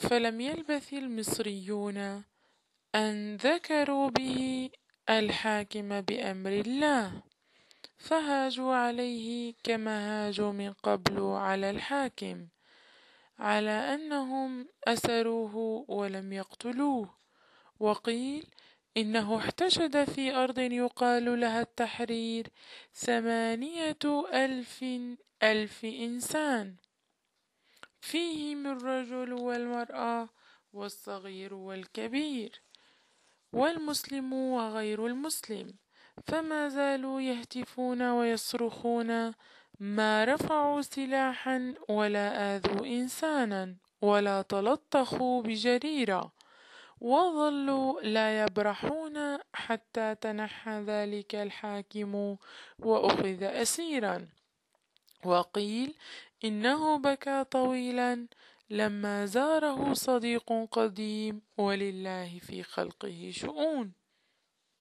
فلم يلبث المصريون أن ذكروا به الحاكم بأمر الله، فهاجوا عليه كما هاجوا من قبل على الحاكم، على أنهم أسروه ولم يقتلوه. وقيل إنه احتشد في أرض يقال لها التحرير 8,000 إنسان، فيهم الرجل والمرأة والصغير والكبير والمسلم وغير المسلم، فما زالوا يهتفون ويصرخون: ما رفعوا سلاحا ولا آذوا إنسانا ولا تلطخوا بجريرة، وظلوا لا يبرحون حتى تنحى ذلك الحاكم وأخذ أسيرا. وقيل إنه بكى طويلا لما زاره صديق قديم، ولله في خلقه شؤون.